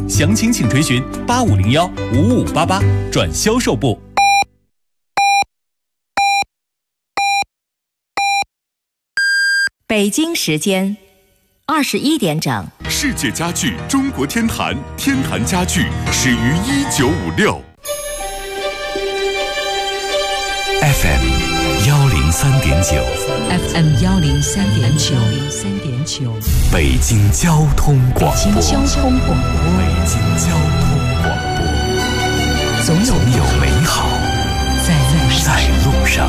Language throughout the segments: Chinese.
详情请垂询8501-5588转销售部。 北京时间21点整。 世界家具中国天坛，天坛家具始于1956。 FM 103.9，FM 103.9， 北京交通广播， 北京交通广播， 总有美好在路上。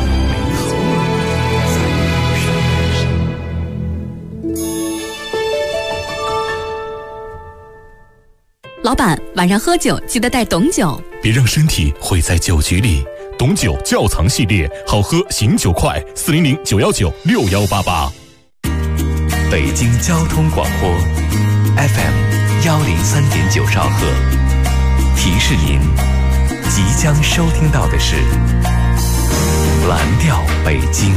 老板，晚上喝酒记得带董酒， 别让身体毁在酒局里。董酒窖藏系列，好喝醒酒快，400-919-6188。 北京交通广播 FM 103.9兆赫，提示您即将收听到的是蓝调北京。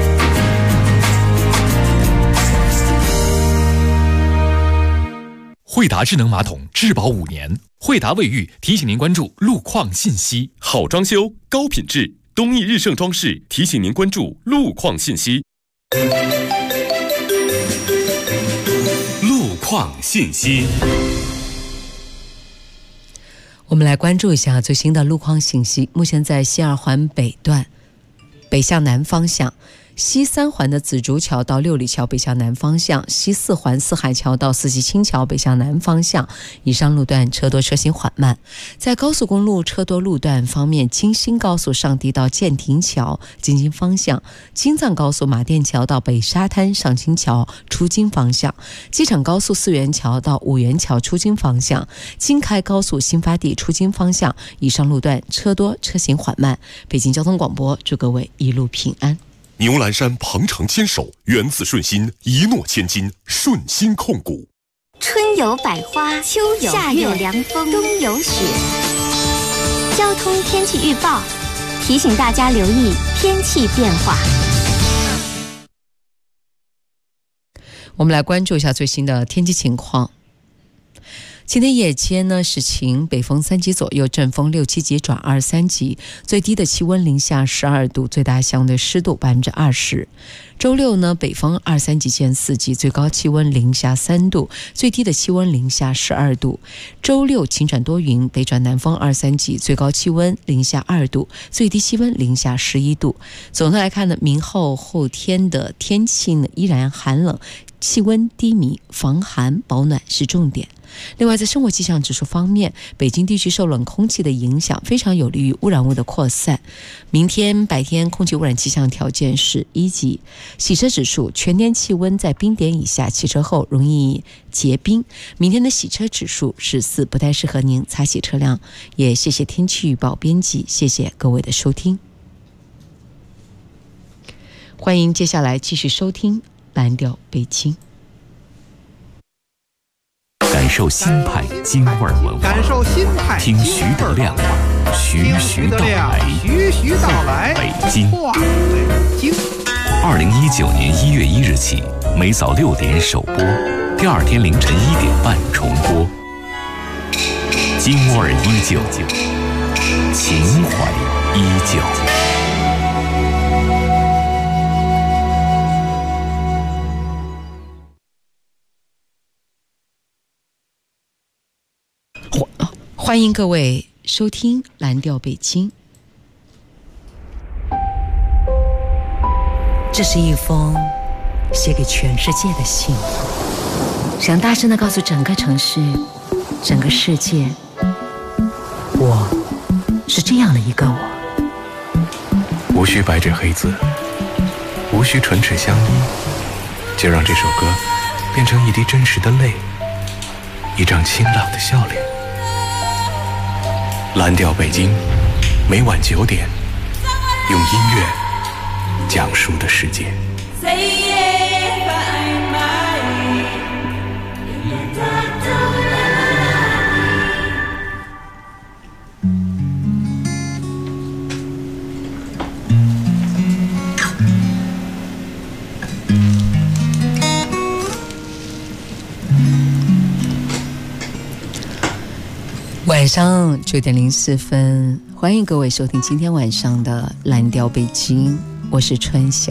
惠达智能马桶质保5年，惠达卫浴提醒您关注路况信息。 好装修，高品质，东义日盛装饰提醒您关注路况信息。路况信息。 我们来关注一下最新的路况信息。目前在西二环北段北向南方向，西3环的紫竹桥到六里桥北向南方向，西4环四海桥到四季青桥北向南方向，以上路段车多车行缓慢。在高速公路车多路段方面，京新高速上地到建亭桥京津方向，京藏高速马甸桥到北沙滩上清桥出京方向，机场高速四元桥到五元桥出京方向，京开高速新发地出京方向，以上路段车多车行缓慢。北京交通广播祝各位一路平安。 牛栏山鹏程牵手，源自顺心，一诺千金，顺心控股。 春有百花，秋有夏有凉风，冬有雪。交通天气预报提醒大家留意天气变化。 我们来关注一下最新的天气情况。今天夜间呢是晴，北风3级左右，阵风6、7级转2、3级，最低的气温零下12度，最大相对湿度20%。周六呢，北风2、3级见4级，最高气温零下3度，最低的气温零下12度。周六晴转多云，北转南风2、3级，最高气温零下2度，最低气温零下11度。总的来看呢，明后后天的天气呢依然寒冷，气温低迷，防寒保暖是重点。另外，在生活气象指数方面，北京地区受冷空气的影响，非常有利于污染物的扩散。明天白天空气污染气象条件是1级，洗车指数全天气温在冰点以下，骑车后容易结冰。明天的洗车指数是4，不太适合您擦洗车辆。也谢谢天气预报编辑，谢谢各位的收听。欢迎接下来继续收听蓝调北京。 感受新派京味文化， 感受新派听徐德亮徐到来北京。2019年1月1日起，每早6点首播，第二天凌晨1点半重播。京味依旧，情怀依旧。 欢迎各位收听蓝调北京。这是一封写给全世界的信，想大声地告诉整个城市，整个世界，我是这样的一个我。 无需白纸黑字，无需唇齿相依，就让这首歌变成一滴真实的泪，一张清朗的笑脸。蓝调北京，每晚9点，用音乐讲述的世界。 晚上9:04，欢迎各位收听今天晚上的蓝调北京，我是春晓。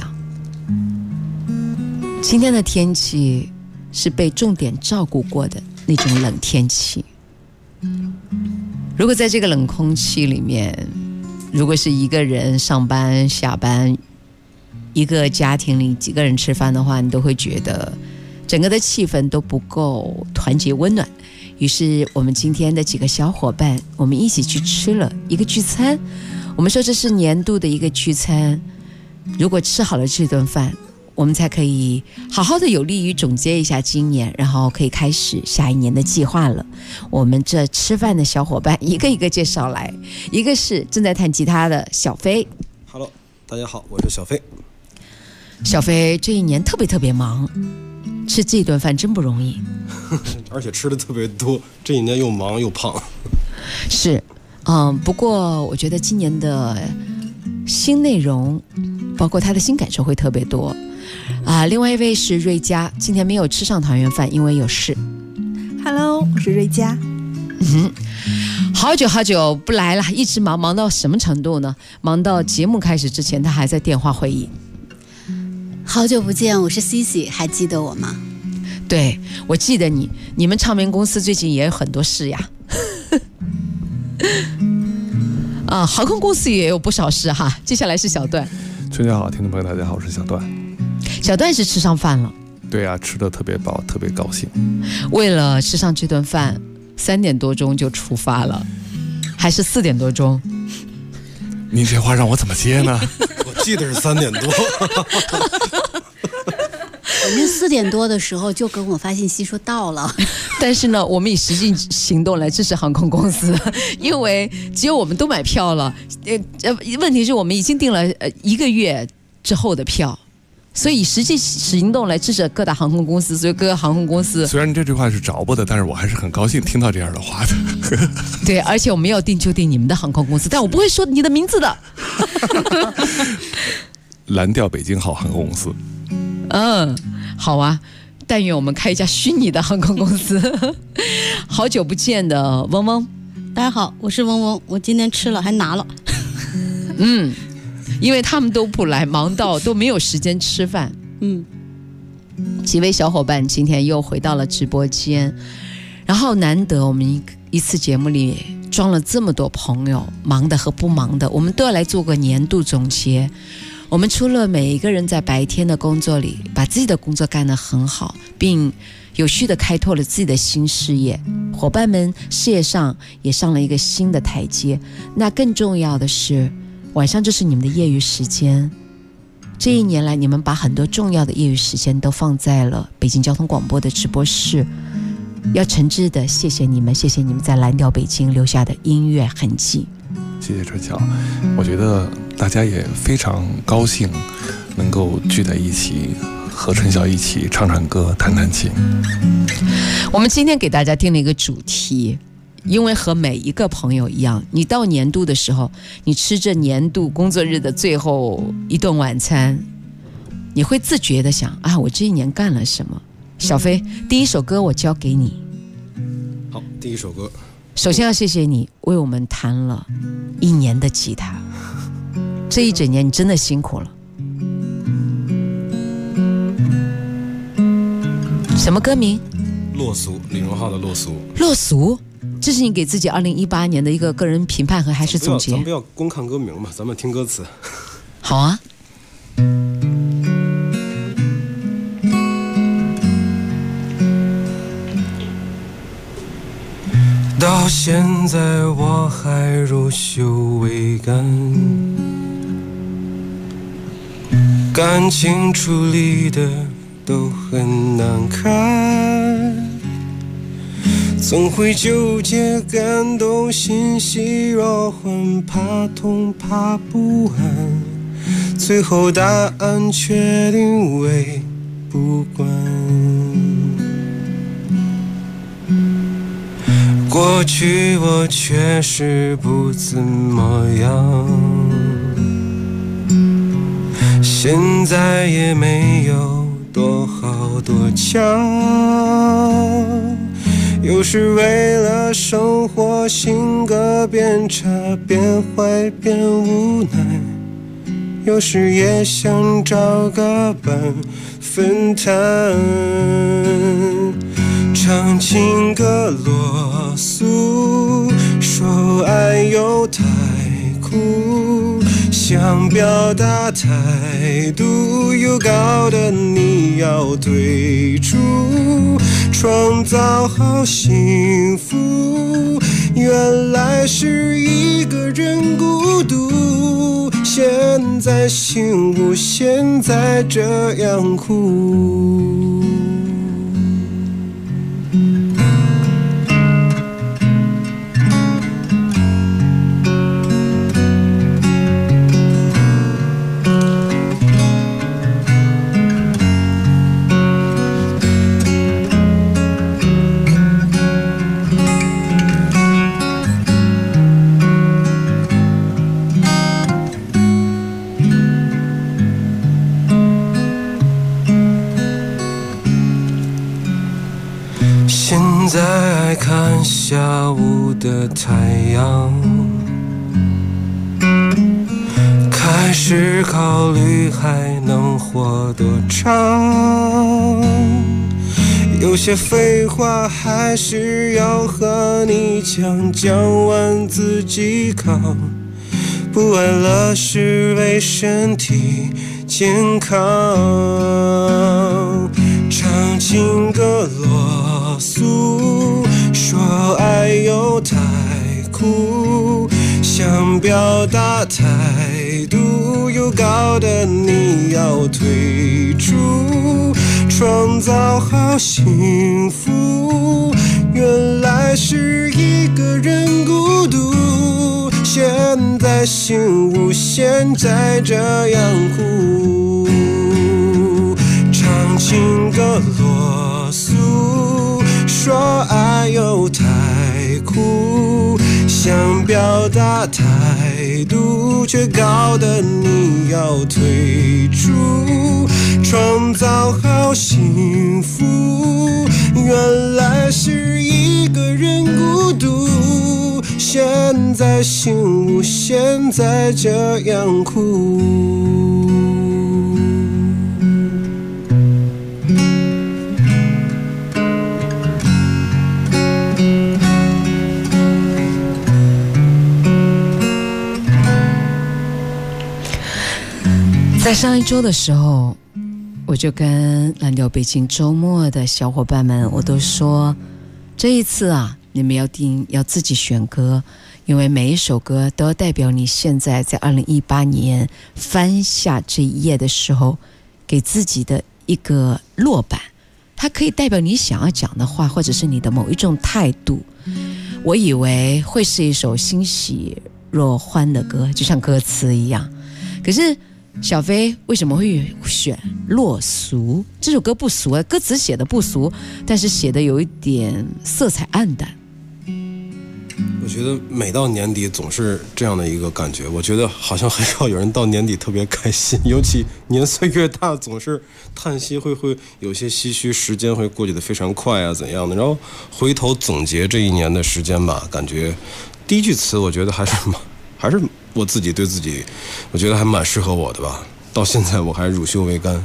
今天的天气是被重点照顾过的那种冷天气。如果在这个冷空气里面，如果是一个人上班下班，一个家庭里几个人吃饭的话，你都会觉得整个的气氛都不够团结温暖。于是我们今天的几个小伙伴，我们一起去吃了一个聚餐。我们说这是年度的一个聚餐，如果吃好了这顿饭，我们才可以好好的有利于总结一下今年，然后可以开始下一年的计划了。我们这吃饭的小伙伴一个一个介绍来，一个是正在弹吉他的小飞。 Hello， 大家好，我是小飞。 小飞这一年特别忙，吃这顿饭真不容易而且吃的特别多，这一年又忙又胖。 是，不过我觉得今年的新内容包括他的新感受会特别多另外一位是瑞佳，今天没有吃上团圆饭，因为有事。 Hello， 我是瑞佳。 好久不来了，一直忙到什么程度呢？忙到节目开始之前他还在电话会议。 好久不见，我是 Cici， 还记得我吗？ 对，我记得你。你们唱片公司最近也有很多事呀。航空公司也有不少事哈。接下来是小段。 春节好，听众朋友大家好，我是小段。 小段是吃上饭了。 对啊，吃得特别饱，特别高兴。 为了吃上这顿饭，3点多钟就出发了，还是4点多钟？ 您这话让我怎么接呢？ 我记得是3点多。 我们4点多的时候就跟我发信息说到了， 但是呢，我们以实际行动来支持航空公司，因为只有我们都买票了。问题是我们已经订了1个月之后的票，所以以实际行动来支持各大航空公司。所以各个航空公司， 虽然这句话是着不的，但是我还是很高兴听到这样的话的。 对，而且我们要订就订你们的航空公司，但我不会说你的名字的。 蓝调北京号航空公司。 好啊，但愿我们开一家虚拟的航空公司。好久不见的嗡嗡。 大家好，我是嗡嗡，我今天吃了还拿了。 因为他们都不来，忙到都没有时间吃饭。几位小伙伴今天又回到了直播间，然后难得我们一次节目里装了这么多朋友，忙的和不忙的，我们都要来做个年度总结。我们除了每一个人在白天的工作里把自己的工作干得很好，并有序地开拓了自己的新事业，伙伴们事业上也上了一个新的台阶。那更重要的是，晚上就是你们的业余时间。这一年来，你们把很多重要的业余时间都放在了北京交通广播的直播室。要诚挚的谢谢你们，谢谢你们在蓝调北京留下的音乐痕迹。 谢谢春晓，我觉得大家也非常高兴能够聚在一起，和春晓一起唱唱歌，弹弹琴。 我们今天给大家定了一个主题，因为和每一个朋友一样，你到年度的时候，你吃着年度工作日的最后一顿晚餐，你会自觉的想我这一年干了什么。小飞，第一首歌我交给你。 好，第一首歌。 首先要谢谢你为我们弹了1年的吉他，这一整年你真的辛苦了。什么歌名？ 落俗，李荣浩的落俗。 落俗，这是你给自己2018年的一个个人评判和还是总结？ 咱不要光看歌名嘛，咱们听歌词。 好啊。 到现在我还如羞未干，感情处理的都很难看，总会纠结感动欣喜若欢，怕痛怕不安，最后答案确定为不管。过去我确实不怎么样，现在也没有多好多强， 有时为了生活性格变差变坏变无奈，有时也想找个伴分担，唱情歌啰嗦，说爱又太苦，想表达态度又搞得你要退出，创造好幸福原来是一个人孤独，现在醒悟现在这样哭。现在爱看下午的太阳，开始考虑还能活多长，有些废话还是要和你讲，讲完自己扛，不爱了是为身体健康，唱情歌啰嗦，说爱又太苦，想表达态度又搞得你要退出，创造好幸福原来是一个人孤独，现在醒悟现在这样哭，唱情歌啰嗦，说爱又太苦，想表达态度却搞得你要退出，创造好幸福原来是一个人孤独，现在醒悟现在这样哭。 在上一周的时候，我就跟蓝调北京周末的小伙伴们我都说，这一次啊，你们要自己选歌，因为每一首歌都要代表你现在在2018年翻下这一页的时候给自己的一个落板，它可以代表你想要讲的话，或者是你的某一种态度。我以为会是一首欣喜若欢的歌，就像歌词一样，可是小飞为什么会选落俗？这首歌不俗啊，歌词写的不俗，但是写的有一点色彩暗淡。 我觉得每到年底总是这样的一个感觉，我觉得好像很少有人到年底特别开心，尤其年岁越大总是叹息，会有些唏嘘，时间会过去的非常快啊怎样的，然后回头总结这一年的时间吧，感觉第一句词我觉得还是我自己对自己，我觉得还蛮适合我的吧。到现在我还乳臭未干。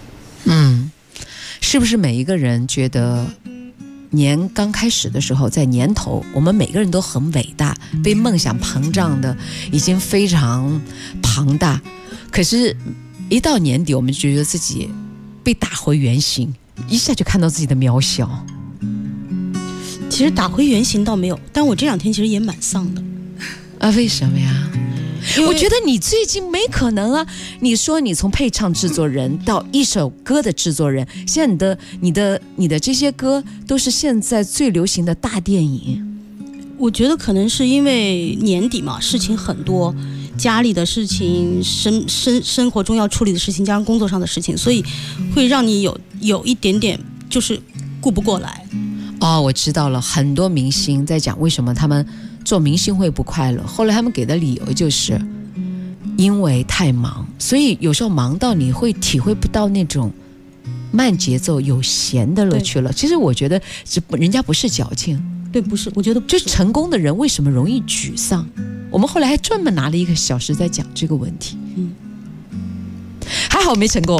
是不是每一个人觉得年刚开始的时候，在年头，我们每个人都很伟大，被梦想膨胀的已经非常庞大，可是一到年底，我们觉得自己被打回原形，一下就看到自己的渺小。 其实打回原形倒没有，但我这两天其实也蛮丧的。 啊，为什么呀？我觉得你最近没可能啊！你说你从配唱制作人到一首歌的制作人，现在你的这些歌都是现在最流行的大电影。 我觉得可能是因为年底嘛，事情很多，家里的事情、生活中要处理的事情，加上工作上的事情，所以会让你有一点点就是顾不过来。 哦，我知道了，很多明星在讲为什么他们做明星会不快乐，后来他们给的理由就是因为太忙，所以有时候忙到你会体会不到那种慢节奏有闲的乐趣了。其实我觉得人家不是矫情， 对，不是，我觉得就成功的人为什么容易沮丧？我们后来还专门拿了1个小时在讲这个问题。还好没成功。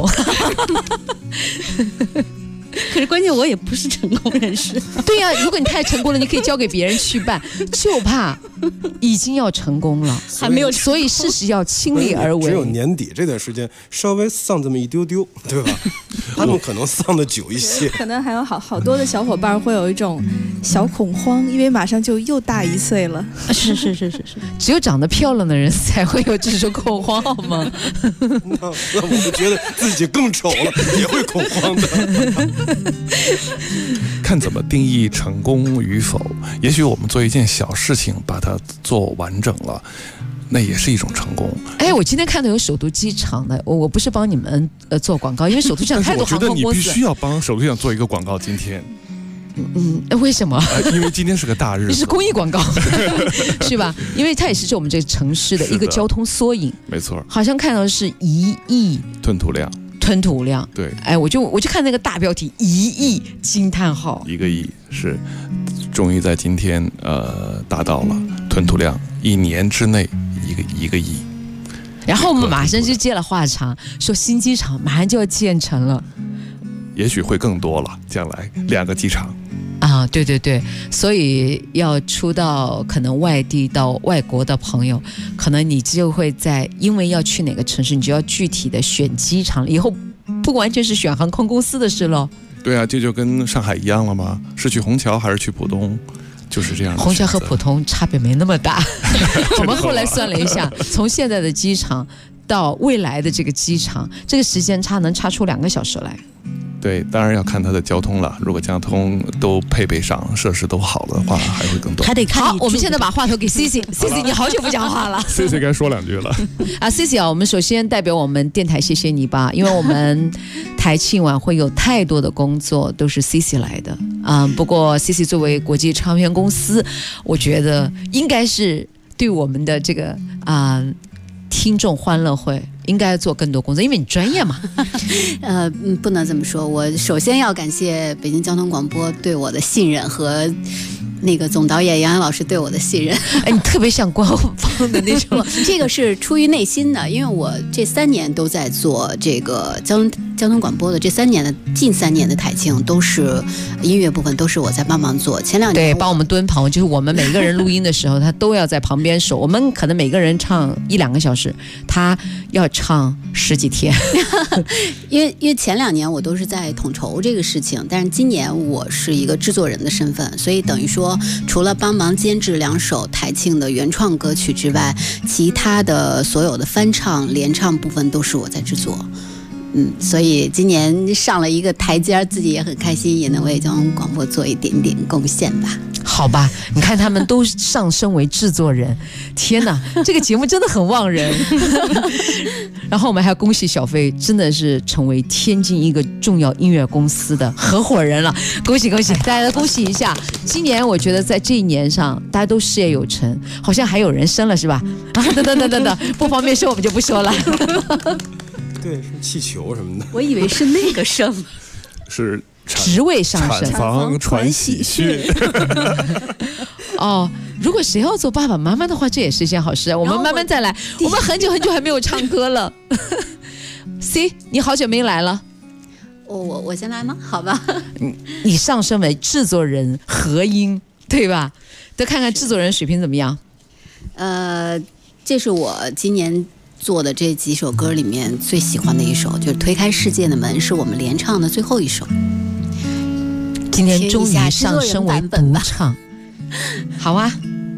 可是关键我也不是成功人士。 对呀，如果你太成功了，你可以交给别人去办，就怕已经要成功了， 还没有， 所以事实要亲力而为。 只有年底这段时间稍微丧这么一丢丢，对吧？他们可能丧的久一些， 可能还有好多的小伙伴会有一种小恐慌，因为马上就又大1岁了。 是， 只有长得漂亮的人才会有这种恐慌，好吗？ 那我们觉得自己更丑了，也会恐慌的。 看怎么定义成功与否，也许我们做一件小事情把它做完整了，那也是一种成功。 哎，我今天看到有首都机场的，我不是帮你们做广告，因为首都机场太多航空公司。 我觉得你必须要帮首都机场做一个广告。今天， 为什么？ 因为今天是个大日子， 你是公益广告，是吧？因为它也是我们这个城市的一个交通缩影。 没错， 好像看到的是1亿吞吐量。 对，哎，我就看那个大标题1亿惊叹号 ，1个亿是终于在今天达到了吞吐量，1年之内一个亿。 然后我们马上就接了话茬，说新机场马上就要建成了， 也许会更多了，将来2个机场。 啊，对，所以要出到可能外地到外国的朋友，可能你就会因为要去哪个城市，你就要具体的选机场，以后不完全是选航空公司的事咯。 对啊，这就跟上海一样了吗？是去虹桥还是去浦东？就是这样的。 虹桥和浦东差别没那么大。我们后来算了一下，从现在的机场到未来的这个机场，这个时间差能差出2个小时来。 对，当然要看它的交通了。如果交通都配备上，设施都好了的话，还会更多。 还得看。 好，我们现在把话头给 CC，CC 你好久不讲话了。 CC 该说2句了。 啊 ，CC 啊，我们首先代表我们电台谢谢你吧，因为我们台庆晚会有太多的工作都是 CC 来的。不过 CC 作为国际唱片公司，我觉得应该是对我们的这个听众欢乐会应该做更多工作，因为你专业嘛。 不能这么说。我首先要感谢北京交通广播对我的信任和那个总导演杨洋老师对我的信任。 哎，你特别像官方的那种。 这个是出于内心的，因为我这3年都在做这个交通广播的，近3年的台庆都是音乐部分，都是我在帮忙做。前2年对帮我们蹲棚，就是我们每个人录音的时候，他都要在旁边守。我们可能每个人唱1-2个小时，他要唱10几天。 因为前2年我都是在统筹这个事情，但是今年我是一个制作人的身份，所以等于说除了帮忙监制2首台庆的原创歌曲之外，其他的所有的翻唱联唱部分都是我在制作。所以今年上了一个台阶，自己也很开心，也能为交通广播做一点点贡献吧。 好吧，你看他们都上升为制作人，天哪，这个节目真的很旺人。然后我们还要恭喜小飞，真的是成为天津一个重要音乐公司的合伙人了，恭喜恭喜，大家恭喜一下。今年我觉得在这一年上，大家都事业有成，好像还有人生了是吧？等，不方便说我们就不说了。 对，是气球什么的。 我以为是那个生， 是职位上升， 产房传喜讯。 哦，如果谁要做爸爸妈妈的话，这也是一件好事啊。我们慢慢再来，我们很久还没有唱歌了。C， 你好久没来了。 我先来吗？好吧。 你上升为制作人合音，对吧？再看看制作人水平怎么样。 这是我今年做的这几首歌里面最喜欢的一首，就是推开世界的门，是我们联唱的最后一首。 今天终于上升为独唱，好啊。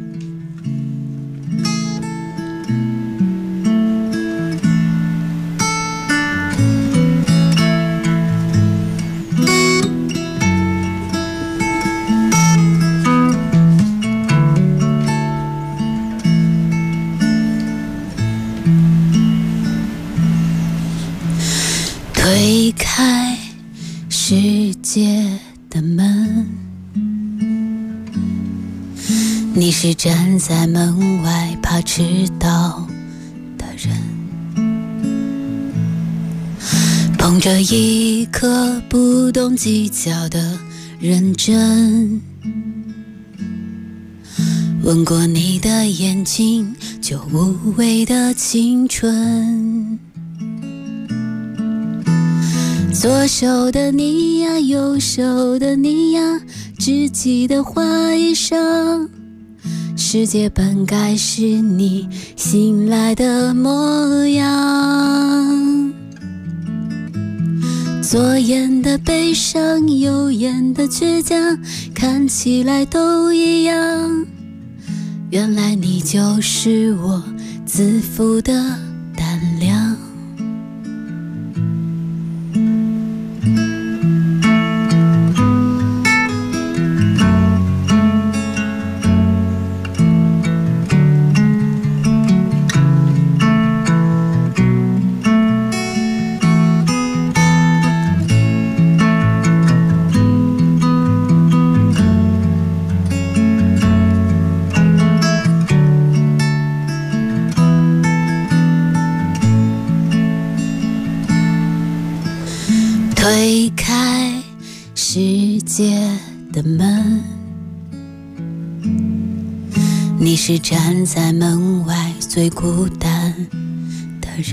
推开世界的门，你是站在门外怕迟到的人，朋捧着一颗不懂计较的认真，吻过你的眼睛，就无畏的青春。左手的你呀，右手的你呀，只记得画一上，世界本该是你醒来的模样。左眼的悲伤，右眼的倔强，看起来都一样，原来你就是我自负的胆量。推开世界的门，你是站在门外最孤单的人，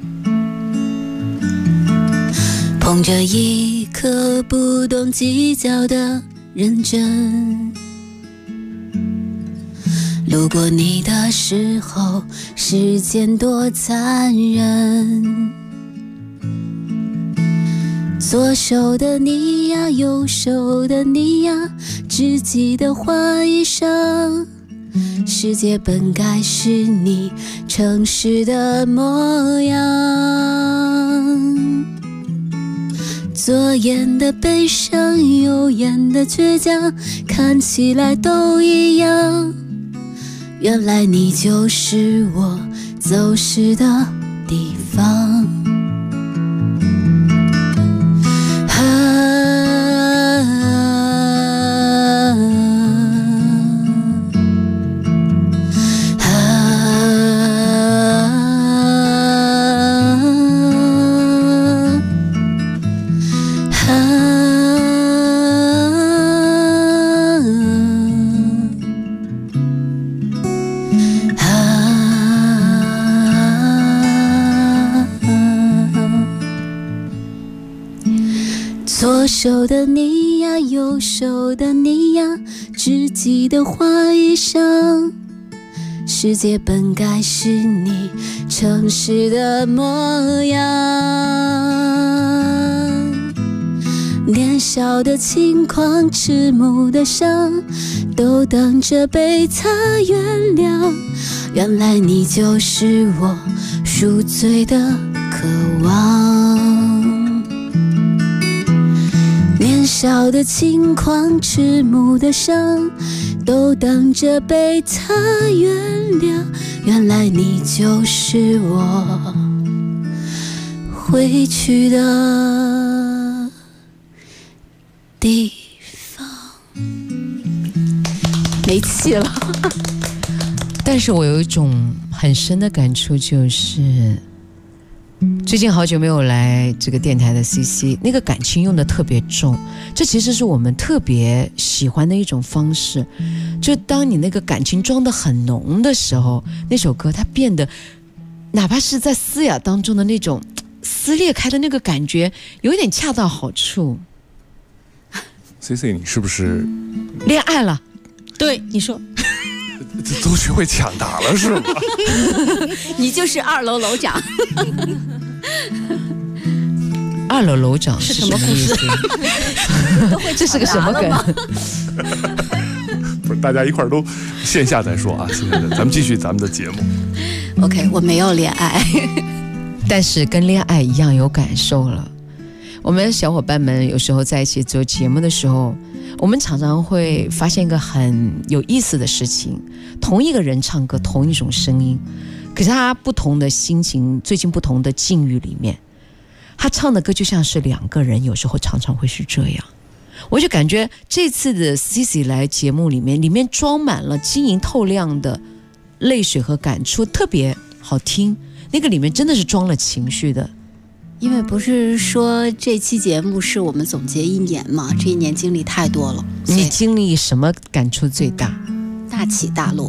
捧着一颗不懂计较的认真，路过你的时候，时间多残忍。左手的你呀，右手的你呀，只记得画一上，世界本该是你诚实的模样。左眼的悲伤，右眼的倔强，看起来都一样，原来你就是我走失的地方。左手的你呀，右手的你呀，只记得画一上，世界本该是你诚实的模样。年少的轻狂，迟暮的伤，都等着被他原谅，原来你就是我赎罪的渴望。年少的轻狂，迟暮的伤，都等着被他原谅，原来你就是我回去的地方。 没气了但是我有一种很深的感触，就是最近好久没有来这个电台的 CC， 那个感情用的特别重，这其实是我们特别喜欢的一种方式。就当你那个感情装得很浓的时候，那首歌它变得哪怕是在嘶哑当中的那种撕裂开的那个感觉，有一点恰到好处。 CC 你是不是恋爱了？ 对，你说都学会抢答了是吗？ 你就是2楼楼长。 2楼楼长是什么故事？ 这是个什么梗？ 不是，大家一块儿都线下再说啊，线下咱们继续咱们的节目。 OK， 我没有恋爱， 但是跟恋爱一样有感受了。我们小伙伴们有时候在一起做节目的时候，我们常常会发现一个很有意思的事情，同一个人唱歌，同一种声音，可是他不同的心情，最近不同的境遇里面，他唱的歌就像是2个人，有时候常常会是这样。我就感觉这次的 Cici 来节目里面装满了晶莹透亮的泪水和感触，特别好听。那个里面真的是装了情绪的， 因为不是说这期节目是我们总结一年嘛，这一年经历太多了。 你经历什么感触最大？ 大起大落，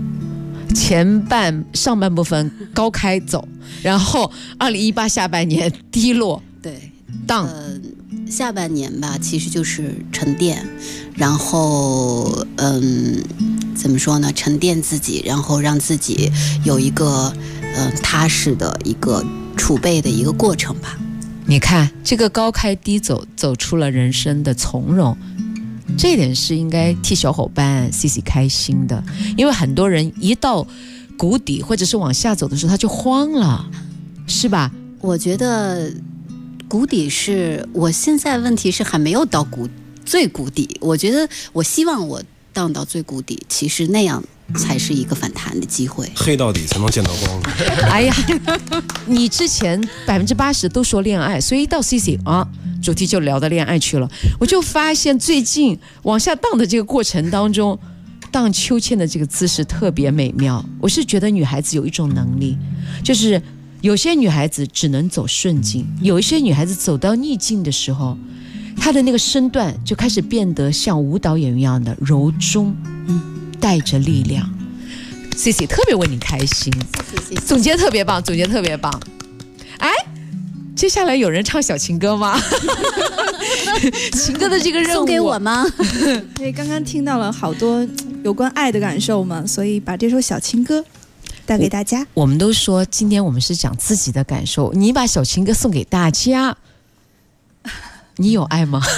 上半部分高开走，然后2018下半年低落， 对， 下半年吧，其实就是沉淀，然后怎么说呢？沉淀自己，然后让自己有一个踏实的一个储备的一个过程吧。 你看这个高开低走，走出了人生的从容。这一点是应该替小伙伴 CC 开心的，因为很多人一到谷底或者是往下走的时候他就慌了，是吧？ 我觉得谷底是我现在问题是还没有到最谷底，我觉得我希望我荡到最谷底，其实那样才是一个反弹的机会， 黑到底才能见到光。 哎呀，你之前80%都说恋爱，所以一到 CC 主题就聊到恋爱去了。我就发现最近往下荡的这个过程当中，荡秋千的这个姿势特别美妙。我是觉得女孩子有一种能力，就是有些女孩子只能走顺境，有一些女孩子走到逆境的时候，她的那个身段就开始变得像舞蹈演员一样的柔中，带着力量。CC 特别为你开心， 谢谢， 总结特别棒，总结特别棒。哎，接下来有人唱小情歌吗？情歌的这个任务送给我吗？ 因为刚刚听到了好多有关爱的感受嘛，所以把这首小情歌带给大家。 我们都说今天我们是讲自己的感受，你把小情歌送给大家，你有爱吗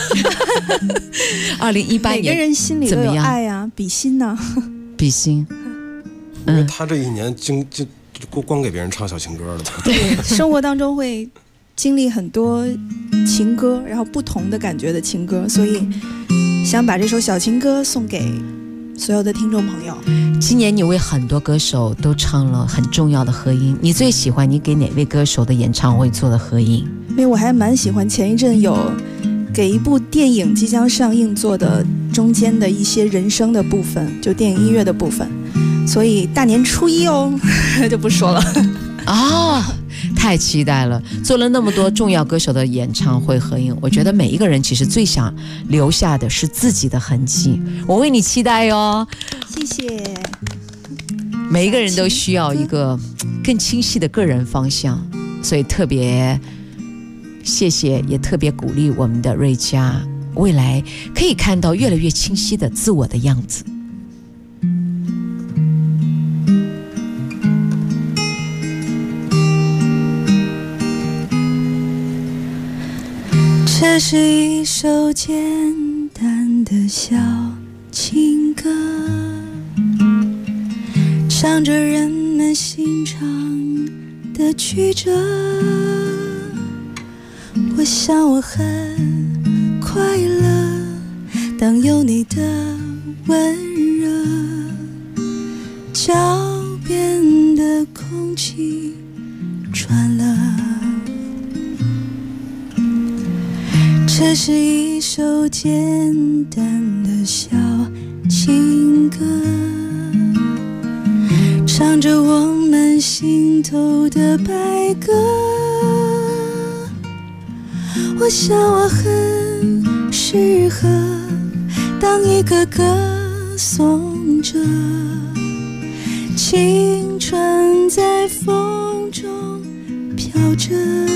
？2018年每个人心里都有爱啊，比心呢？ 比心。 因为他这一年就光给别人唱小情歌了。 对，生活当中会经历很多情歌，然后不同的感觉的情歌，所以想把这首小情歌送给所有的听众朋友。 今年你为很多歌手都唱了很重要的合音，你最喜欢你给哪位歌手的演唱会做的合音？ 因为我还蛮喜欢前一阵有给一部电影即将上映做的中间的一些人声的部分，就电影音乐的部分，所以大年初一就不说了。 太期待了！做了那么多重要歌手的演唱会合影，我觉得每一个人其实最想留下的是自己的痕迹。我为你期待哟， 谢谢。 每一个人都需要一个更清晰的个人方向，所以特别谢谢，也特别鼓励我们的瑞佳，未来可以看到越来越清晰的自我的样子。 这是一首简单的小情歌，唱着人们心肠的曲折。我想我很快乐，当有你的温热，脚边的空气转了。这是一首简单的小情歌，唱着我们心头的白鸽。我想我很适合当一个歌颂者，青春在风中飘着。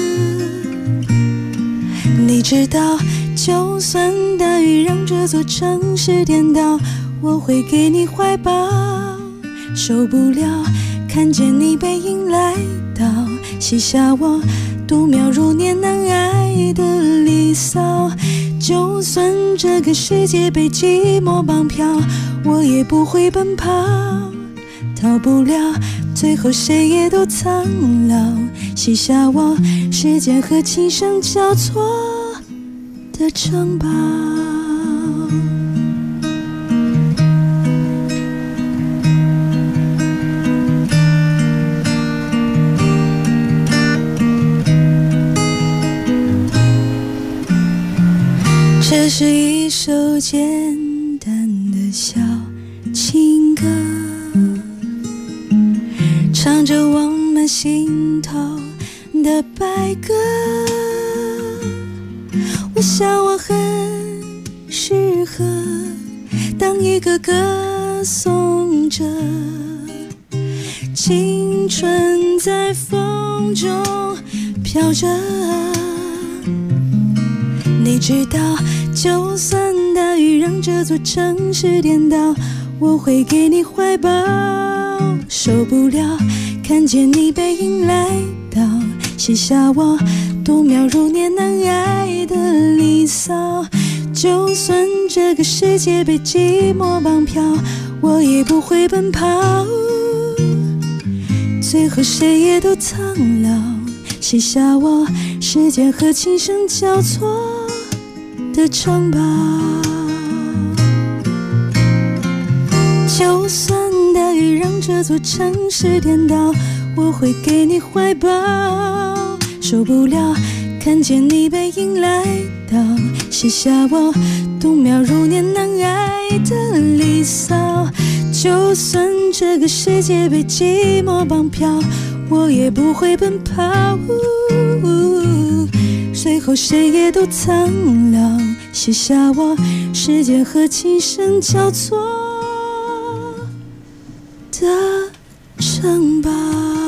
你知道，就算大雨让这座城市颠倒，我会给你怀抱。受不了看见你背影来到，写下我度秒如年难挨的离骚。就算这个世界被寂寞绑票，我也不会奔跑，逃不了最后谁也都苍老。写下我时间和琴声交错的城堡。这是一首简单的小情歌，唱着我们心头的白鸽，我想我很适合当一个歌颂者，青春在风中飘着。你知道，就算大雨让这座城市颠倒，我会给你怀抱。受不了看见你背影来到，写下我度秒如年难挨的离骚。就算这个世界被寂寞绑票，我也不会奔跑。最后谁也都苍老，写下我时间和琴声交错的城堡。就算大雨让这座城市颠倒，我会给你怀抱。受不了看见你背影来到，写下我度秒如年难挨的离骚。就算这个世界被寂寞绑票，我也不会奔跑。最后谁也都苍老，写下我时间和琴声交错的城堡。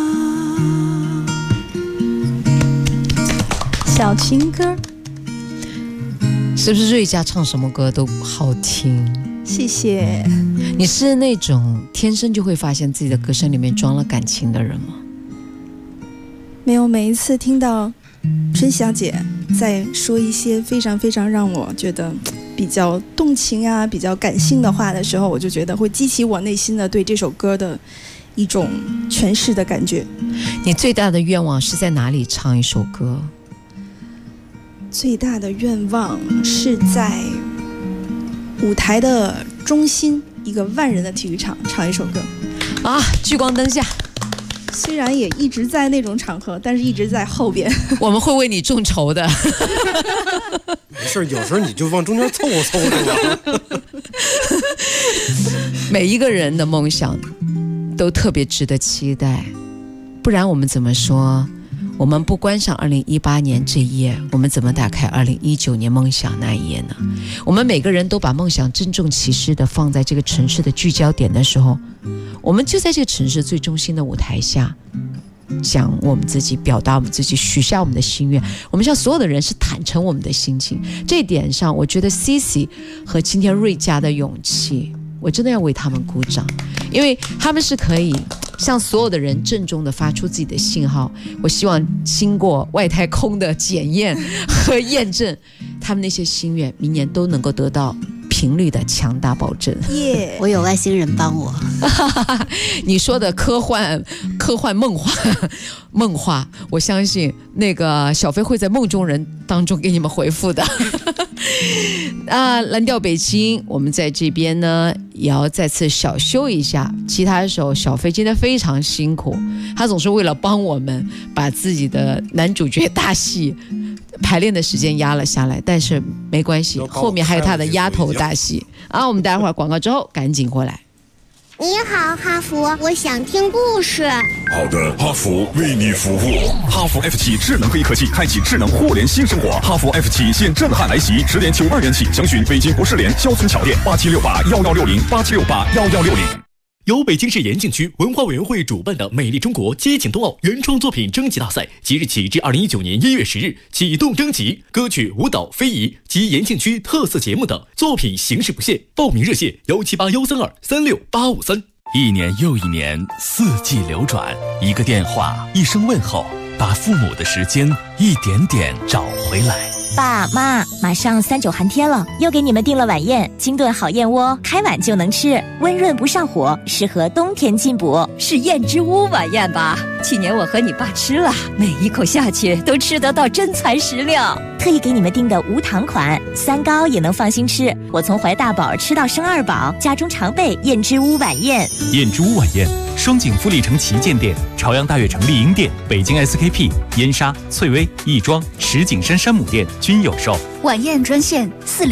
小情歌， 是不是瑞佳唱什么歌都好听？ 谢谢。 你是那种天生就会发现自己的歌声里面装了感情的人吗？ 没有，每一次听到春小姐在说一些非常非常让我觉得比较动情啊、比较感性的话的时候，我就觉得会激起我内心的对这首歌的一种诠释的感觉。 你最大的愿望是在哪里唱一首歌？ 最大的愿望是在舞台的中心一个万人的体育场唱一首歌啊！聚光灯下， 虽然也一直在那种场合，但是一直在后边。 我们会为你众筹的。 没事，有时候你就往中间凑合凑合就完了。 每一个人的梦想都特别值得期待，不然我们怎么说？我们不关上2018年这一页，我们怎么打开2019年梦想那一页呢？我们每个人都把梦想郑重其事地放在这个城市的聚焦点的时候，我们就在这个城市最中心的舞台下讲我们自己，表达我们自己，许下我们的心愿。我们向所有的人是坦诚我们的心情。这一点上，我觉得 Cici 和今天瑞佳的勇气，我真的要为他们鼓掌，因为他们是可以向所有的人郑重地发出自己的信号。我希望经过外太空的检验和验证，他们那些心愿明年都能够得到频率的强大保证。 我有外星人帮我。 你说的科幻梦话，我相信那个小飞会在梦中人当中给你们回复的。蓝调北京，我们在这边呢也要再次小修一下。吉他手小飞今天非常辛苦，他总是为了帮我们把自己的男主角大戏排练的时间压了下来，但是没关系，后面还有他的丫头大戏啊！我们待会儿广告之后赶紧过来。 你好，哈佛，我想听故事。 好的，哈佛为你服务。哈佛 F7 智能黑科技，开启智能互联新生活。哈佛 F7 现震撼来袭，10.92元起，详询北京国士联肖村桥店87681160，87681160。 由北京市延庆区文化委员会主办的美丽中国接景冬奥原创作品征集大赛，即日起至2019年1月10日启动征集，歌曲、舞蹈、非遗及延庆区特色节目等作品形式不限，报名热线17813236853。 一年又一年，四季流转，一个电话，一声问候，把父母的时间一点点找回来。 爸妈，马上3·9寒天了，又给你们订了晚宴，金炖好燕窝，开碗就能吃，温润不上火，适合冬天进补。 是燕之屋晚宴吧？去年我和你爸吃了，每一口下去都吃得到真材实料。 特意给你们订的无糖款，3高也能放心吃。我从怀大宝吃到生2宝，家中常备燕之屋晚宴。 燕之屋晚宴双井富力城旗舰店、朝阳大悦城丽婴店、北京 SKP、燕莎、翠微、亦庄、石景山山姆店均有售。 晚宴专线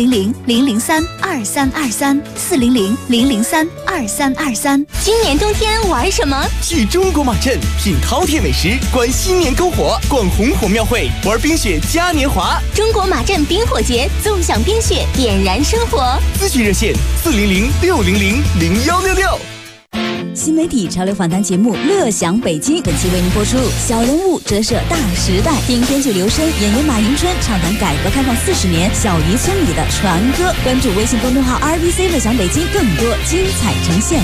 400-003-2323，400-003-2323。 今年冬天玩什么？ 去中国马镇品饕餮美食，观新年篝火，逛红火庙会，玩冰雪嘉年华。 中国马镇冰火节，纵享冰雪，点燃生活。 咨询热线400-600-0166。 新媒体潮流访谈节目《乐享北京》本期为您播出。小人物折射大时代，听编剧刘申、演员马迎春畅谈改革开放40年小渔村里的传歌。关注微信公众号 RBC 乐享北京，更多精彩呈现。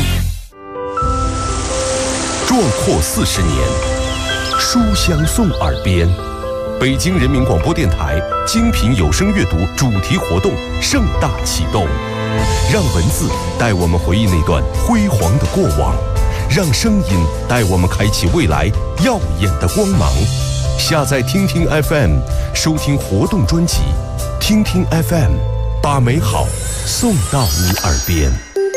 壮阔40年，书香送耳边。北京人民广播电台精品有声阅读主题活动盛大启动，让文字带我们回忆那段辉煌的过往，让声音带我们开启未来耀眼的光芒。下载听听 FM， 收听活动专辑，听听 FM， 把美好送到你耳边。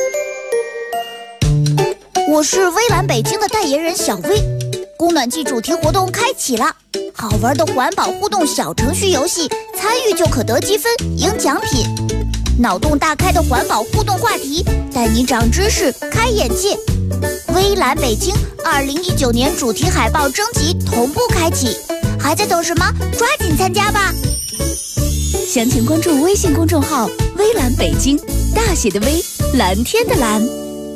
我是微蓝北京的代言人小薇，供暖季主题活动开启了，好玩的环保互动小程序游戏，参与就可得积分赢奖品。脑洞大开的环保互动话题，带你长知识开眼界。微蓝北京2019年主题海报征集同步开启，还在等什么？抓紧参加吧！ 详情关注微信公众号微蓝北京，大写的微，蓝天的蓝。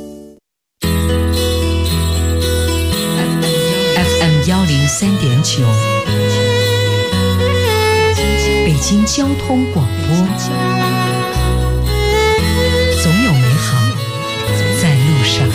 FM103.9，北京交通广播，总有美好在路上。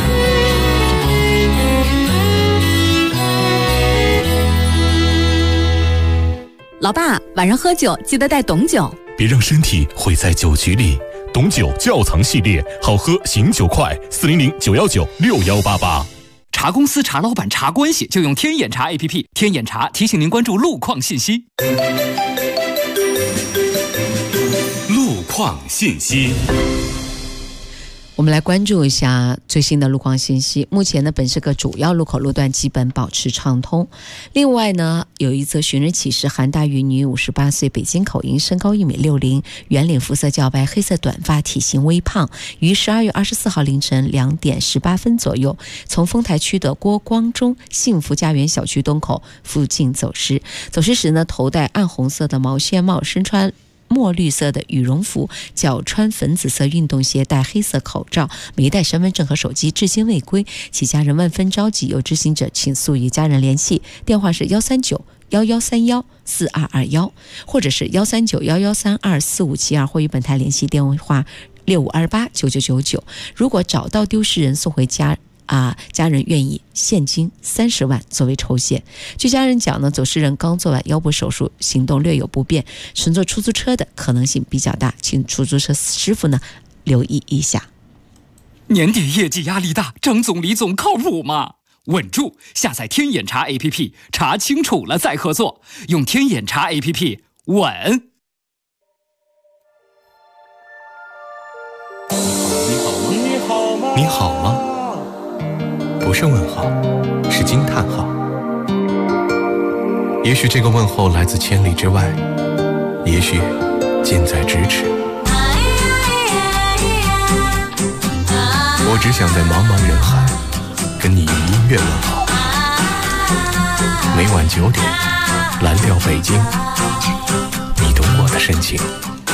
老爸，晚上喝酒记得带董酒， 别让身体毁在酒局里。董酒窖藏系列，好喝醒酒快，400-919-6188。 查公司、查老板、查关系，就用天眼查 APP。天眼查提醒您关注路况信息。 路况信息。 我们来关注一下最新的路况信息。目前呢，本市各主要路口路段基本保持畅通。另外呢，有一则寻人启事，韩大于女58岁，北京口音，身高1.60米，圆脸，肤色较白，黑色短发，体型微胖，于12月24号凌晨2点18分左右，从丰台区的郭光中幸福家园小区东口附近走失。走失时呢，头戴暗红色的毛线帽，身穿墨绿色的羽绒服，脚穿粉紫色运动鞋，戴黑色口罩，没带身份证和手机，至今未归。其家人万分着急，有知情者请速与家人联系，电话是139-1131-4221，或者是139-1132-4572，或与本台联系电话6528-9999。如果找到丢失人，送回家人愿意现金30万作为酬谢。据家人讲呢，走失人刚做完腰部手术，行动略有不便，乘坐出租车的可能性比较大，请出租车师傅呢留意一下。 年底业绩压力大，张总李总靠谱吗？稳住！下载天眼查 APP， 查清楚了再合作，用天眼查 APP 稳。 你好吗？不是问号，是惊叹号。也许这个问候来自千里之外，也许近在咫尺。我只想在茫茫人海跟你用音乐问好。每晚9点，蓝调北京，你懂我的深情。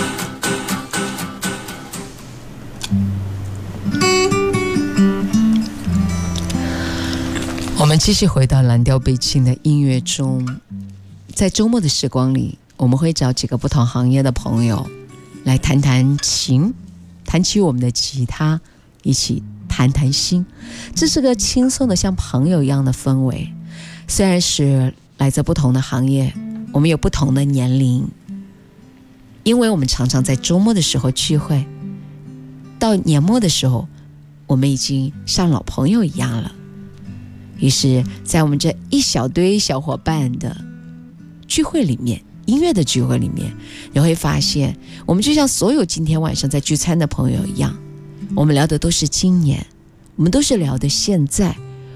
我们继续回到蓝调北京的音乐中，在周末的时光里，我们会找几个不同行业的朋友来谈谈琴，弹起我们的吉他，一起谈谈心。这是个轻松的像朋友一样的氛围。虽然是来自不同的行业，我们有不同的年龄，因为我们常常在周末的时候聚会，到年末的时候我们已经像老朋友一样了。于是在我们这一小堆小伙伴的聚会里面，音乐的聚会里面，你会发现我们就像所有今天晚上在聚餐的朋友一样，我们聊的都是今年，我们都是聊的现在，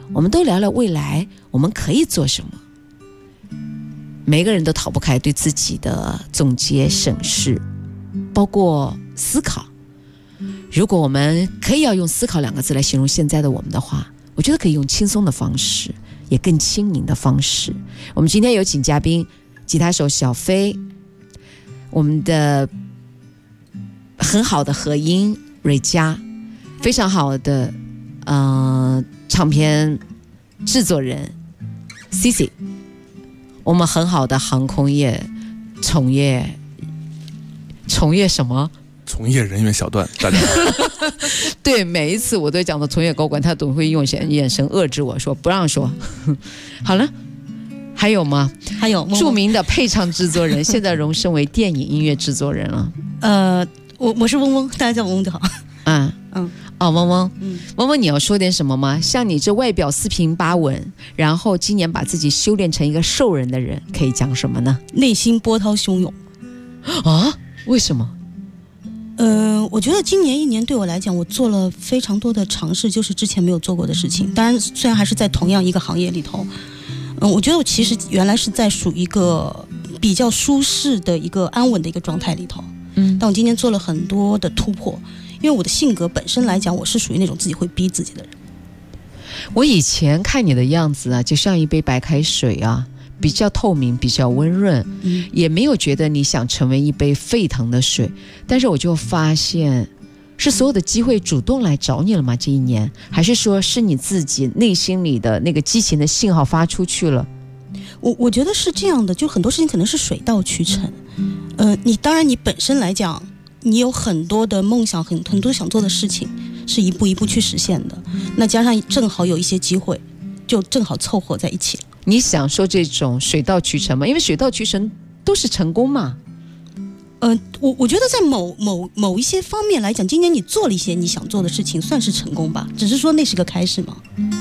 我们都聊聊未来我们可以做什么。每个人都逃不开对自己的总结审视，包括思考。如果我们可以要用思考2个字来形容现在的我们的话，我觉得可以用轻松的方式，也更亲民的方式。我们今天有请嘉宾，吉他手小飞，我们的很好的和音瑞佳，非常好的唱片制作人 Cici， 我们很好的航空业从业什么？ 从业人员小段，大家好。 对，每一次我都讲的从业高管，他都会用眼神遏制我说不让说。好了，还有吗？ 还有著名的配唱制作人，现在荣升为电影音乐制作人了。 我是嗡嗡，大家叫嗡嗡就好。 嗡嗡，嗡嗡，你要说点什么吗？像你这外表四平八稳，然后今年把自己修炼成一个兽人的人，可以讲什么呢？ 内心波涛汹涌。 啊？为什么？ 我觉得今年1年对我来讲，我做了非常多的尝试，就是之前没有做过的事情。当然，虽然还是在同样一个行业里头，我觉得我其实原来是在属于一个比较舒适的一个安稳的一个状态里头。但我今年做了很多的突破，因为我的性格本身来讲，我是属于那种自己会逼自己的人。 我以前看你的样子啊，就像一杯白开水啊，比较透明，比较温润，也没有觉得你想成为一杯沸腾的水。但是我就发现，是所有的机会主动来找你了吗？这1年，还是说是你自己内心里的那个激情的信号发出去了？ 我觉得是这样的，就很多事情可能是水到渠成。你当然你本身来讲，你有很多的梦想，很多想做的事情，是一步一步去实现的。那加上正好有一些机会，就正好凑合在一起了。 你想说这种水到渠成吗？因为水到渠成都是成功嘛。 我觉得在某一些方面来讲，今年你做了一些你想做的事情，算是成功吧。只是说那是个开始嘛。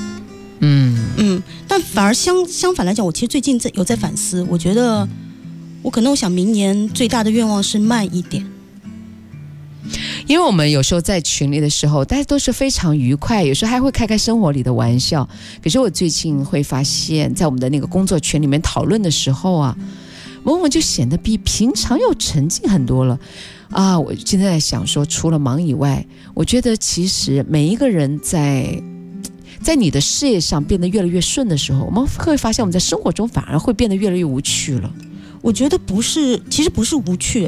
但反而相反来讲，我其实最近有在反思，我觉得我想明年最大的愿望是慢一点。 因为我们有时候在群里的时候，大家都是非常愉快，有时候还会开生活里的玩笑。可是我最近会发现，在我们的那个工作群里面讨论的时候啊，往往就显得比平常要沉静很多了啊！我今天在想说，除了忙以外，我觉得其实每一个人在你的事业上变得越来越顺的时候，我们会发现我们在生活中反而会变得越来越无趣了。 我觉得其实不是无趣，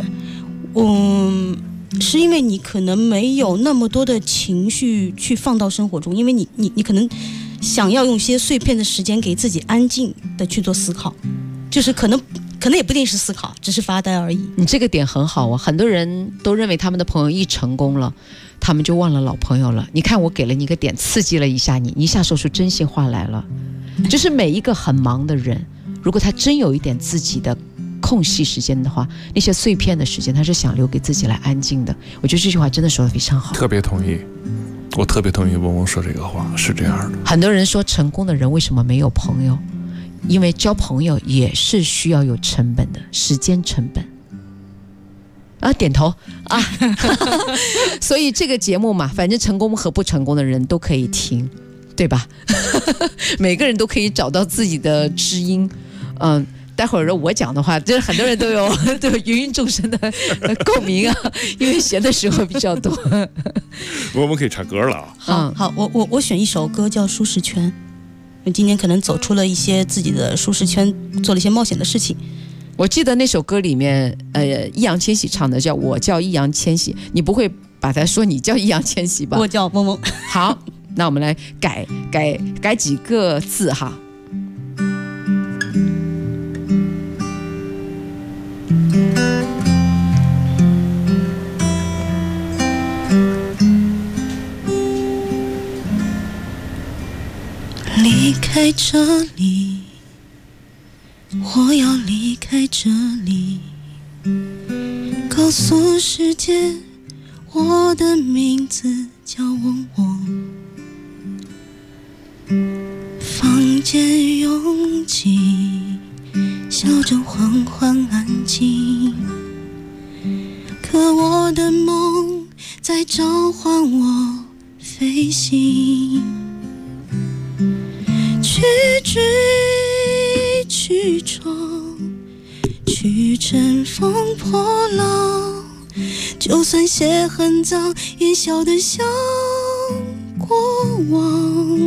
是因为你可能没有那么多的情绪去放到生活中，因为你可能想要用一些碎片的时间给自己安静的去做思考，就是可能也不一定是思考，只是发呆而已。 你这个点很好啊，很多人都认为他们的朋友一成功了，他们就忘了老朋友了。你看我给了你一个点，刺激了一下你，一下说出真心话来了。就是每一个很忙的人，如果他真有一点自己的空隙时间的话，那些碎片的时间他是想留给自己来安静的。我觉得这句话真的说得非常好， 特别同意。我特别同意嗡嗡说这个话，是这样的。 很多人说成功的人为什么没有朋友？因为交朋友也是需要有成本的，时间成本。点头啊。所以这个节目嘛，反正成功和不成功的人都可以听，对吧？每个人都可以找到自己的知音。待会儿我讲的话，就是很多人都有芸芸众生的共鸣啊，因为闲的时候比较多。 我们可以唱歌了啊。 好，我选一首歌叫《舒适圈》。今年可能走出了一些自己的舒适圈，做了一些冒险的事情。 我记得那首歌里面，易烊千玺唱的叫《我叫易烊千玺》，你不会把他说你叫易烊千玺吧？ 我叫嗡嗡。 好，那我们来改几个字哈。 离开这里，我要离开这里，告诉世界我的名字叫嗡嗡。房间拥挤，小镇缓缓安静，可我的梦在召唤我飞行。 风破浪，就算鞋很脏，也笑得像过往。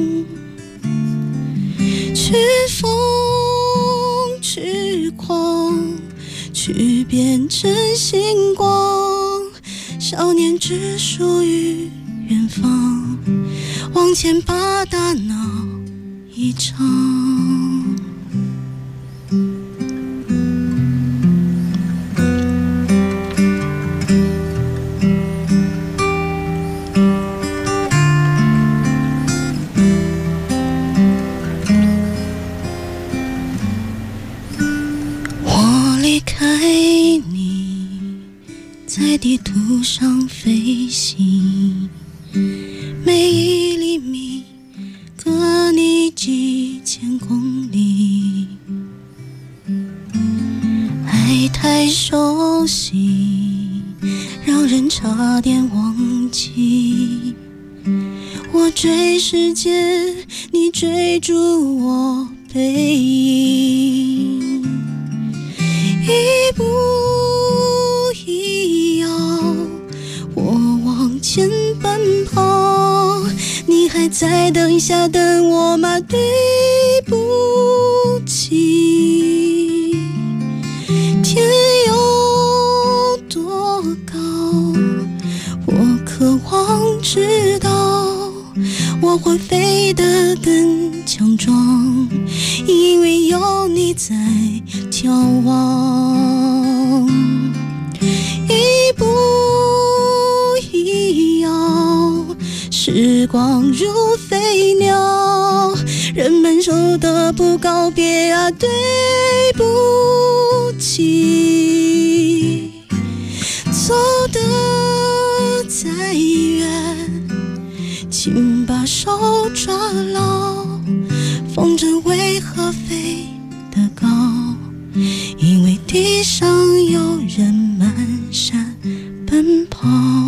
去疯去狂，去变成星光，少年只属于远方，往前把大闹一场。在地图上飞行，每一厘米隔你几千公里，爱太熟悉，让人差点忘记。我追世界，你追逐我背影，一步一摇，我往前奔跑，你还在等下等我吗？对不起，天有多高，我渴望知道，我会飞得更强壮，因为有你在眺望。一步一摇，时光如飞鸟，人们受得不告别啊，对不起，走得再远，请把手抓牢，风筝为何飞得高？因为地上有人蹒跚奔跑，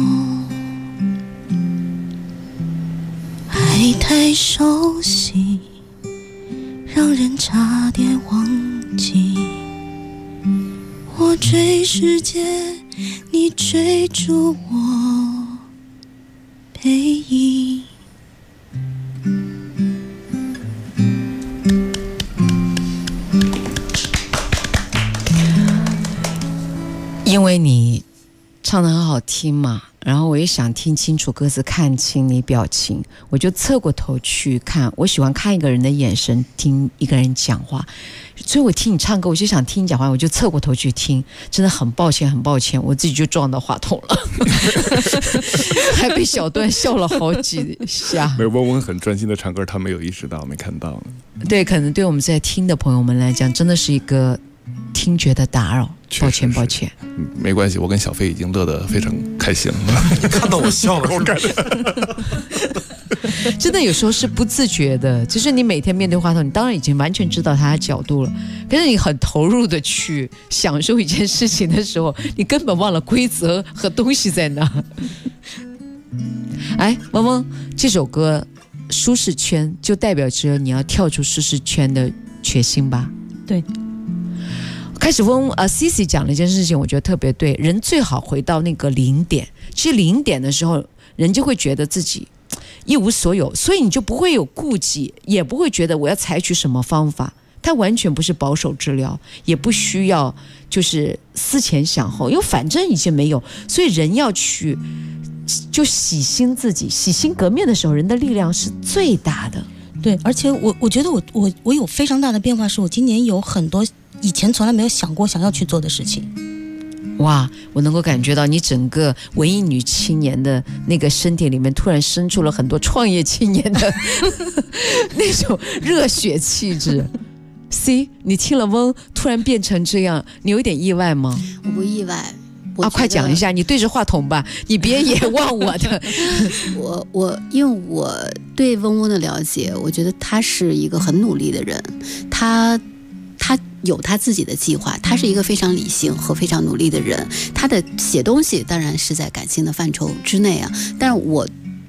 爱太熟悉，让人差点忘记。我追世界，你追逐我背影。 因为你唱得很好听嘛，然后我也想听清楚歌词，看清你表情，我就侧过头去看。我喜欢看一个人的眼神，听一个人讲话，所以我听你唱歌，我就想听你讲话，我就侧过头去听。真的很抱歉，很抱歉，我自己就撞到话筒了，还被小段笑了好几下。 没有，温温很专心的唱歌，他没有意识到，没看到。 对，可能对我们在听的朋友们来讲，真的是一个听觉的打扰。抱歉抱歉， 没关系，我跟小飞已经乐得非常开心了。 你看到我笑了，我感觉真的有时候是不自觉的，就是你每天面对话筒，你当然已经完全知道他的角度了，可是你很投入的去享受一件事情的时候，你根本忘了规则和东西在哪。哎，汪汪，这首歌舒适圈就代表着你要跳出舒适圈的决心吧？ 对。 开始Cici 讲了一件事情，我觉得特别对，人最好回到那个零点。其实零点的时候，人就会觉得自己一无所有，所以你就不会有顾忌，也不会觉得我要采取什么方法。它完全不是保守治疗，也不需要就是思前想后，因为反正已经没有，所以人要去就洗心自己，洗心革面的时候，人的力量是最大的。 对，而且我觉得我有非常大的变化，是我今年有很多以前从来没有想过想要去做的事情。 哇，我能够感觉到你整个文艺女青年的那个身体里面突然生出了很多创业青年的那种热血气质。C， 你听了翁突然变成这样，你有一点意外吗？ 我不意外。 快讲一下，你对着话筒吧，你别也忘我的。 因为我对翁翁的了解，我觉得他是一个很努力的人，他有他自己的计划，他是一个非常理性和非常努力的人。他的写东西当然是在感性的范畴之内啊，但是我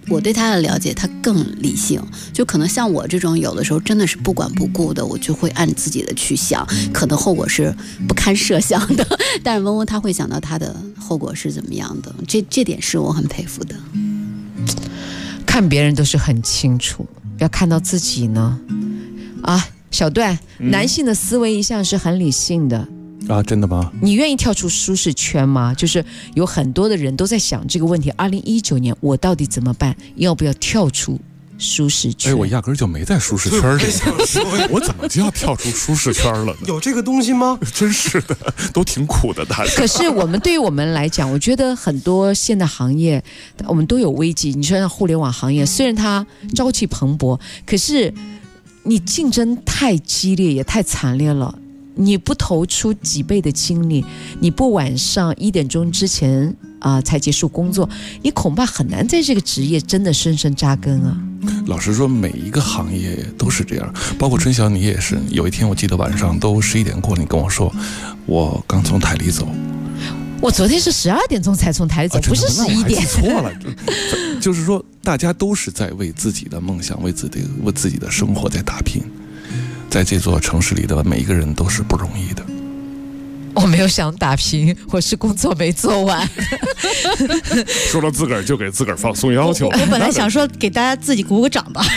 我对他的了解，他更理性，就可能像我这种有的时候真的是不管不顾的，我就会按自己的去想，可能后果是不堪设想的，但是嗡嗡他会想到他的后果是怎么样的，这点是我很佩服的。 看别人都是很清楚，要看到自己呢。啊，小段，男性的思维一向是很理性的。 啊，真的吗？ 你愿意跳出舒适圈吗？就是有很多的人都在想这个问题，2019年我到底怎么办？要不要跳出舒适圈？ 哎，我压根儿就没在舒适圈里，我怎么就要跳出舒适圈了呢？ 有这个东西吗？ 真是的，都挺苦的，大家。 可是对于我们来讲，我觉得很多现代行业我们都有危机。你说像互联网行业，虽然它朝气蓬勃，可是你竞争太激烈也太惨烈了。你不投出几倍的精力，你不晚上1点钟之前才结束工作，你恐怕很难在这个职业真的深深扎根啊。 老实说，每一个行业都是这样，包括春晓你也是。有一天我记得晚上都11点过了，你跟我说我刚从台里走。 我昨天是12点钟才从台里走，不是11点。 记错了，就是说大家都是在为自己的梦想、为自己的生活在打拼。在这座城市里的每一个人都是不容易的。 我没有想打拼，我是工作没做完。 说到自个儿就给自个儿放松要求。 我本来想说给大家自己鼓个掌吧。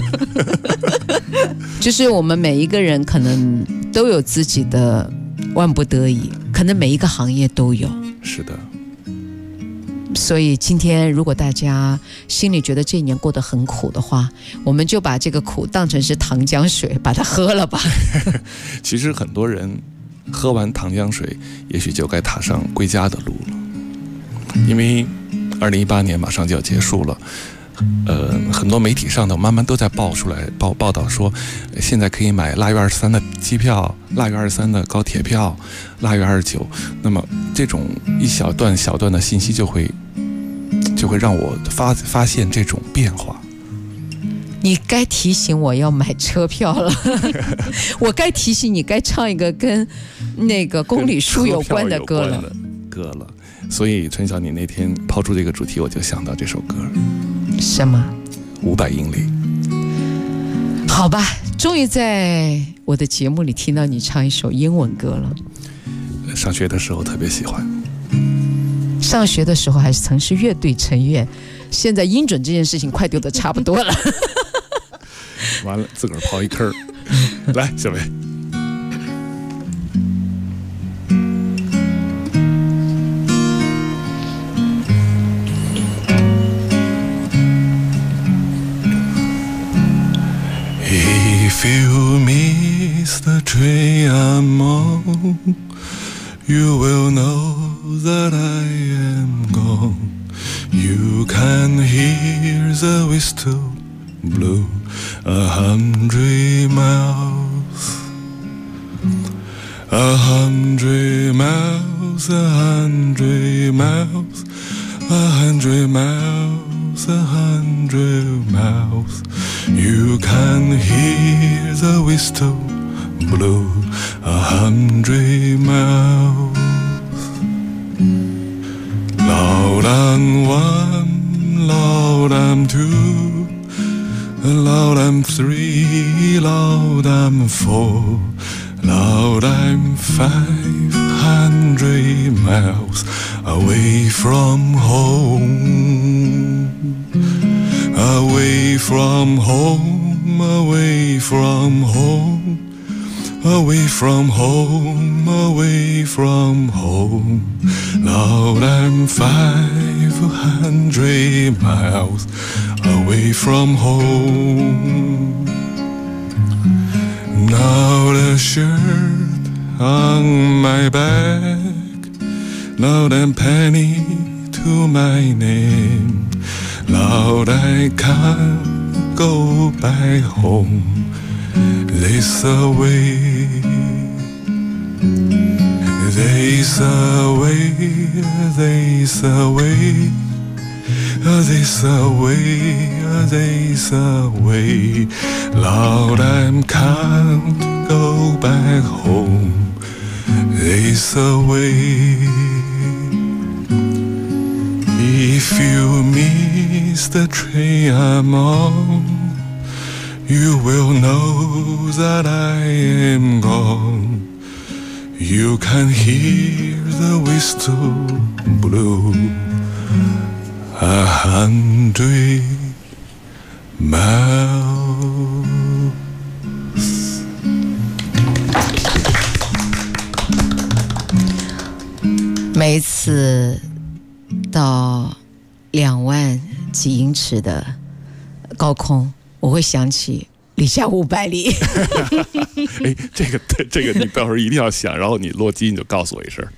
就是我们每一个人可能都有自己的万不得已，可能每一个行业都有。 是的。 所以今天如果大家心里觉得这一年过得很苦的话，我们就把这个苦当成是糖浆水，把它喝了吧。 其实很多人喝完糖浆水，也许就该踏上归家的路了。因为2018年马上就要结束了，很多媒体上的慢慢都在报道说，现在可以买腊月23的机票，腊月23的高铁票，腊月29。那么这种一小段的信息就会让我发现这种变化。 你该提醒我要买车票了。我该提醒你该唱一个跟那个公里数有关的歌了。 所以春晓你那天抛出这个主题，我就想到这首歌。 什么 ？500英里。 好吧，终于在我的节目里听到你唱一首英文歌了。 上学的时候特别喜欢。 上学的时候还是曾是乐队成员，现在音准这件事情快丢得差不多了。 完了，自个儿刨一坑。来，小薇。 If you miss the train I'm on, you will know that I am gone. You can hear the whistle blow 100 miles, 100 miles, 100 miles, 100 miles, 100 miles. You can hear the whistle blow 100 miles. Loud and one, loud and two, loud and three, loud and four, loud and 500 miles away from home. Away from home, away from home, away from home, away from home. Loud and 500 miles away from home. Now the shirt on my back, now the penny to my name. Loud, I can't go back home this away, this away, this away, this away, this away. Loud, I can't go back home this away. If you miss the train I'm on, you will know that I am gone. You can hear the whistle blow 100 miles. 每一次到2万几英尺的高空，我会想起离家500里。 哎，这个你到时候一定要想，然后你落机你就告诉我一声。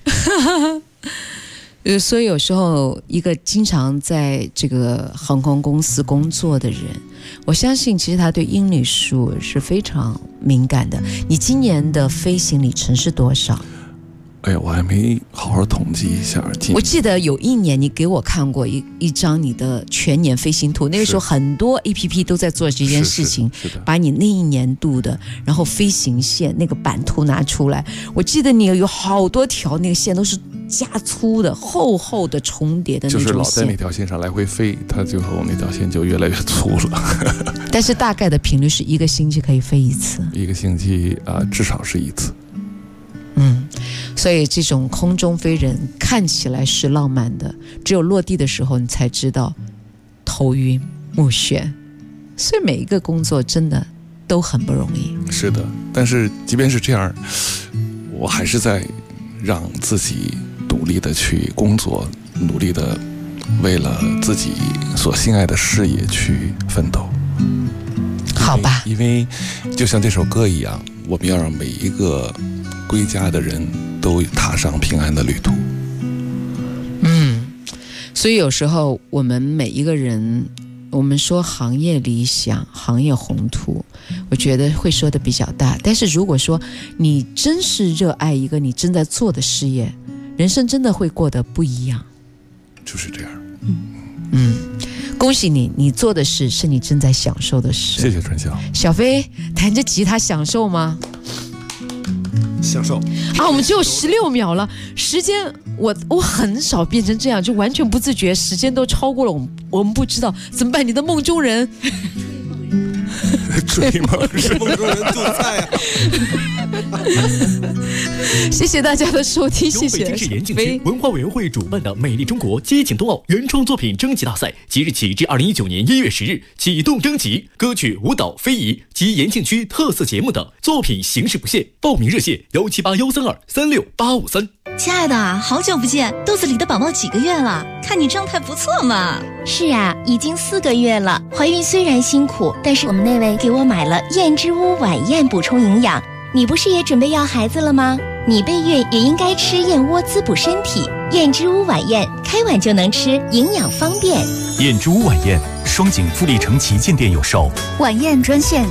所以有时候一个经常在这个航空公司工作的人，我相信其实他对英里数是非常敏感的。你今年的飞行里程是多少？ 哎呀，我还没好好统计一下。 我记得有一年你给我看过一张你的全年飞行图，那个时候很多 APP 都在做这件事情，把你那一年度的然后飞行线那个版图拿出来。我记得你有好多条那个线都是加粗的、厚厚的重叠的那种线， 就是老在那条线上来回飞，它最后那条线就越来越粗了。 但是大概的频率是1个星期可以飞一次 ，1个星期至少是1次。 所以这种空中飞人看起来是浪漫的，只有落地的时候你才知道头晕目眩。所以每一个工作真的都很不容易。 是的，但是即便是这样，我还是在让自己努力的去工作，努力的为了自己所心爱的事业去奋斗。 好吧， 因为就像这首歌一样，我们要让每一个归家的人都踏上平安的旅途。 所以有时候我们每一个人，我们说行业理想、行业宏图，我觉得会说的比较大。但是如果说你真是热爱一个你正在做的事业，人生真的会过得不一样。 就是这样。 恭喜你，你做的事是你正在享受的事。 谢谢春晓。 小飞弹着吉他享受吗？ 享受啊！我们只有16秒了，时间我很少变成这样，就完全不自觉，时间都超过了我们不知道怎么办？你的梦中人， 追梦人， 梦中人杜菜啊！ 谢谢大家的收听，谢谢。 由北京市延庆区文化委员会主办的美丽中国接景冬奥原创作品征集大赛，即日起至2019年1月10日启动征集，歌曲、舞蹈、非遗及延庆区特色节目等作品形式不限。报名热线17813236853。 亲爱的，好久不见，肚子里的宝宝几个月了？看你状态不错嘛。 是啊，已经4个月了。怀孕虽然辛苦，但是我们那位给我买了燕之屋晚宴补充营养。你不是也准备要孩子了吗？你备孕也应该吃燕窝滋补身体。燕之屋晚宴，开碗就能吃，营养方便。 燕之屋晚宴，双井富力城旗舰店有售。 晚宴专线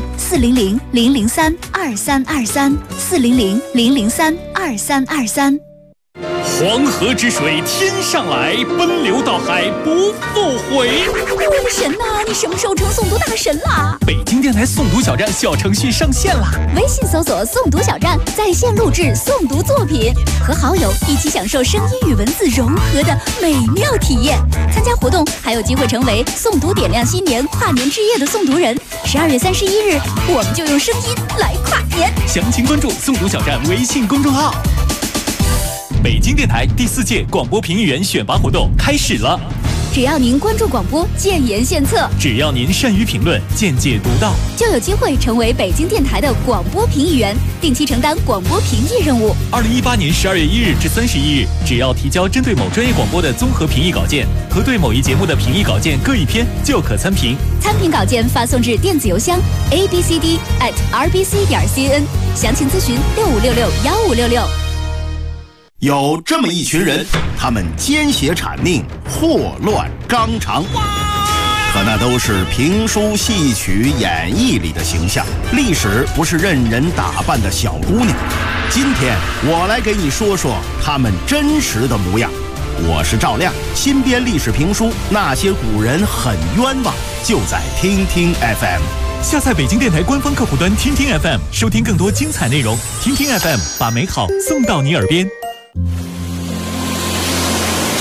400-003-2323，400-003-2323。 黄河之水天上来，奔流到海不复回。 神呐，你什么时候成诵读大神啦？ 北京电台诵读小站小程序上线啦！ 微信搜索诵读小站，在线录制诵读作品，和好友一起享受声音与文字融合的美妙体验。参加活动还有机会成为诵读点亮新年跨年之夜的诵读人。12月31日，我们就用声音来跨年。 详情关注诵读小站微信公众号。北京电台第4届广播评议员选拔活动开始了。 只要您关注广播，建言献策； 只要您善于评论，见解独到， 就有机会成为北京电台的广播评议员，定期承担广播评议任务。 2018年12月1日至31日，只要提交针对某专业广播的综合评议稿件和对某一节目的评议稿件各1篇，就可参评。 参评稿件发送至电子邮箱 abcd@rbc.cn， 详情咨询65661566。 有这么一群人，他们奸邪谄佞，祸乱纲常，可那都是评书、戏曲、演绎里的形象。历史不是任人打扮的小姑娘。今天我来给你说说他们真实的模样。我是赵亮，新编历史评书《那些古人很冤枉》，就在听听 FM。 下载北京电台官方客户端听听 FM， 收听更多精彩内容。听听 FM， 把美好送到你耳边。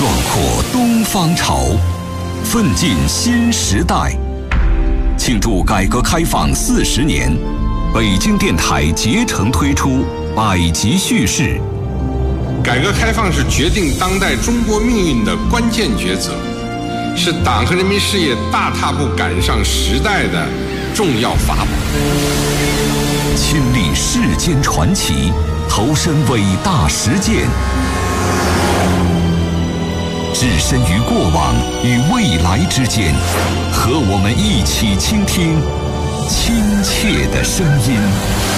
壮阔东方潮，奋进新时代。庆祝改革开放40年，北京电台竭诚推出百集叙事。 改革开放是决定当代中国命运的关键抉择，是党和人民事业大踏步赶上时代的重要法宝。 亲历世间传奇，投身伟大实践，置身于过往与未来之间，和我们一起倾听亲切的声音。